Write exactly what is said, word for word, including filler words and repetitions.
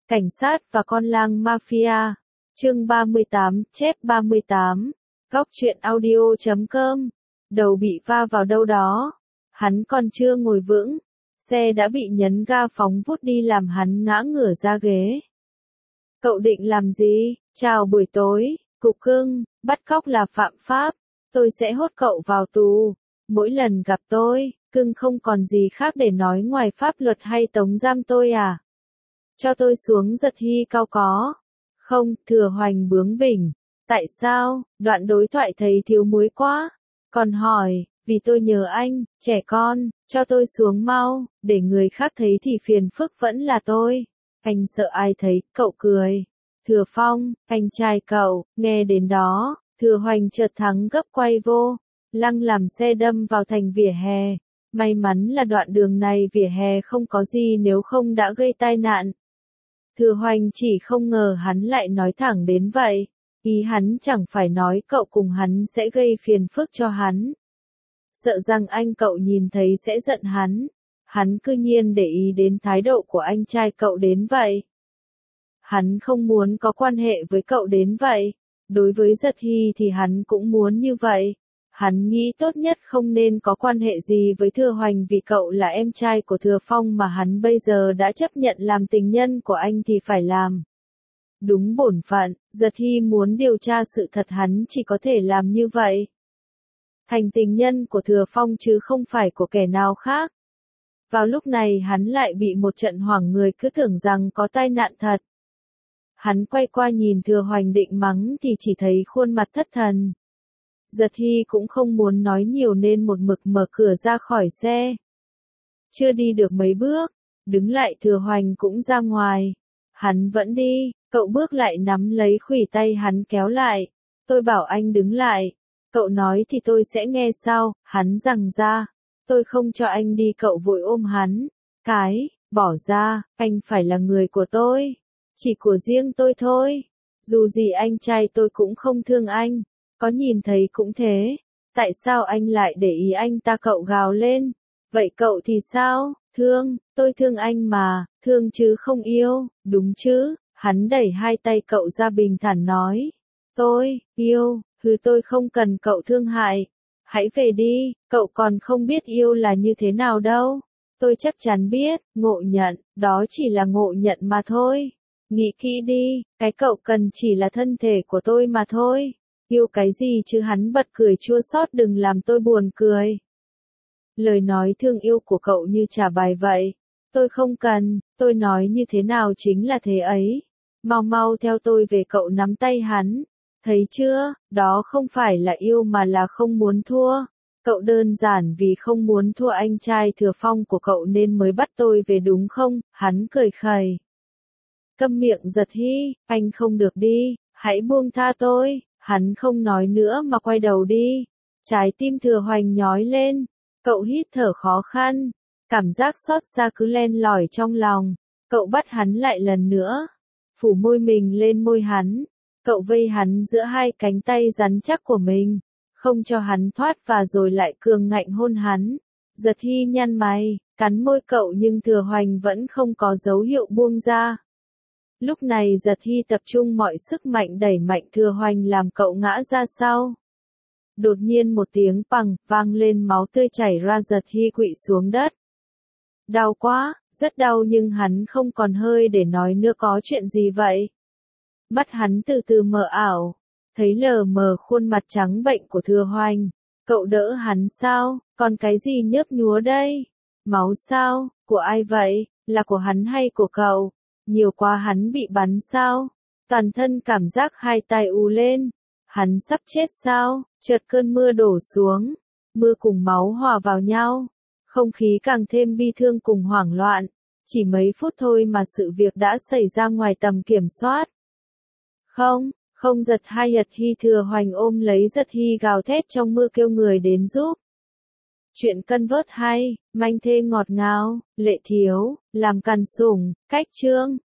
Cảnh sát và con lang mafia. Chương ba mươi tám, chép ba mươi tám. Góc truyện audio chấm com. Đầu bị va vào đâu đó. Hắn còn chưa ngồi vững. Xe đã bị nhấn ga phóng vút đi làm hắn ngã ngửa ra ghế. Cậu định làm gì? Chào buổi tối, cục cưng, bắt cóc là phạm pháp. Tôi sẽ hốt cậu vào tù. Mỗi lần gặp tôi, cưng không còn gì khác để nói ngoài pháp luật hay tống giam tôi à? Cho tôi xuống. Giật Hy cao có. Không, Thừa Hoành bướng bỉnh. Tại sao? Đoạn đối thoại thấy thiếu muối quá. Còn hỏi, vì tôi nhớ anh, trẻ con, cho tôi xuống mau, để người khác thấy thì phiền phức vẫn là tôi. Anh sợ ai thấy, cậu cười. Thừa Phong, anh trai cậu, nghe đến đó, Thừa Hoành chợt thắng gấp quay vô. Lăng làm xe đâm vào thành vỉa hè. May mắn là đoạn đường này vỉa hè không có gì nếu không đã gây tai nạn. Thừa Hoành chỉ không ngờ hắn lại nói thẳng đến vậy. Ý hắn chẳng phải nói cậu cùng hắn sẽ gây phiền phức cho hắn. Sợ rằng anh cậu nhìn thấy sẽ giận hắn. Hắn cư nhiên để ý đến thái độ của anh trai cậu đến vậy. Hắn không muốn có quan hệ với cậu đến vậy. Đối với Giật Hy thì hắn cũng muốn như vậy. Hắn nghĩ tốt nhất không nên có quan hệ gì với Thừa Hoành vì cậu là em trai của Thừa Phong mà hắn bây giờ đã chấp nhận làm tình nhân của anh thì phải làm. Đúng bổn phận, Giật Hy muốn điều tra sự thật hắn chỉ có thể làm như vậy. Thành tình nhân của Thừa Phong chứ không phải của kẻ nào khác. Vào lúc này hắn lại bị một trận hoảng người cứ tưởng rằng có tai nạn thật. Hắn quay qua nhìn Thừa Hoành định mắng thì chỉ thấy khuôn mặt thất thần. Giật Hy cũng không muốn nói nhiều nên một mực mở cửa ra khỏi xe. Chưa đi được mấy bước, đứng lại Thừa Hoành cũng ra ngoài. Hắn vẫn đi, cậu bước lại nắm lấy khuỷu tay hắn kéo lại. Tôi bảo anh đứng lại. Cậu nói thì tôi sẽ nghe sao, hắn giằng ra. Tôi không cho anh đi, cậu vội ôm hắn. Cái, bỏ ra, anh phải là người của tôi. Chỉ của riêng tôi thôi. Dù gì anh trai tôi cũng không thương anh. Có nhìn thấy cũng thế. Tại sao anh lại để ý anh ta? Cậu gào lên. Vậy cậu thì sao? Thương, tôi thương anh mà, thương chứ không yêu, đúng chứ? Hắn đẩy hai tay cậu ra bình thản nói. Tôi, yêu, hừ tôi không cần cậu thương hại. Hãy về đi, cậu còn không biết yêu là như thế nào đâu. Tôi chắc chắn biết, ngộ nhận, đó chỉ là ngộ nhận mà thôi. Nghĩ kỹ đi, cái cậu cần chỉ là thân thể của tôi mà thôi. Yêu cái gì chứ? Hắn bật cười chua xót. Đừng làm tôi buồn cười. Lời nói thương yêu của cậu như trả bài vậy. Tôi không cần, tôi nói như thế nào chính là thế ấy. Mau mau theo tôi về. Cậu nắm tay hắn. Thấy chưa, đó không phải là yêu mà là không muốn thua. Cậu đơn giản vì không muốn thua anh trai Thừa Phong của cậu nên mới bắt tôi về đúng không? Hắn cười khẩy. Câm miệng Giật Hy, anh không được đi, hãy buông tha tôi. Hắn không nói nữa mà quay đầu đi. Trái tim Thừa Hoành nhói lên. Cậu hít thở khó khăn. Cảm giác xót xa cứ len lỏi trong lòng. Cậu bắt hắn lại lần nữa. Phủ môi mình lên môi hắn. Cậu vây hắn giữa hai cánh tay rắn chắc của mình. Không cho hắn thoát và rồi lại cường ngạnh hôn hắn. Giật Hy nhăn mày, cắn môi cậu nhưng Thừa Hoành vẫn không có dấu hiệu buông ra. Lúc này Giật Hy tập trung mọi sức mạnh đẩy mạnh Thừa Hoành làm cậu ngã ra sau. Đột nhiên một tiếng pằng vang lên, máu tươi chảy ra. Giật Hy quỵ xuống đất. Đau quá, rất đau nhưng hắn không còn hơi để nói nữa. Có chuyện gì vậy? Mắt hắn từ từ mờ ảo, thấy lờ mờ khuôn mặt trắng bệnh của Thừa Hoành. Cậu đỡ hắn sao? Còn cái gì nhấp nhúa đây? Máu sao? Của ai vậy? Là của hắn hay của cậu? Nhiều quá hắn bị bắn sao? Toàn thân cảm giác hai tai ù lên. Hắn sắp chết sao? Chợt cơn mưa đổ xuống. Mưa cùng máu hòa vào nhau. Không khí càng thêm bi thương cùng hoảng loạn. Chỉ mấy phút thôi mà sự việc đã xảy ra ngoài tầm kiểm soát. Không, không Giật Hai Giật Hy. Thừa Hoành ôm lấy Giật Hy gào thét trong mưa kêu người đến giúp. Chuyện cân vớt hay, manh thê ngọt ngào, lệ thiếu, làm càn sủng, cách chương.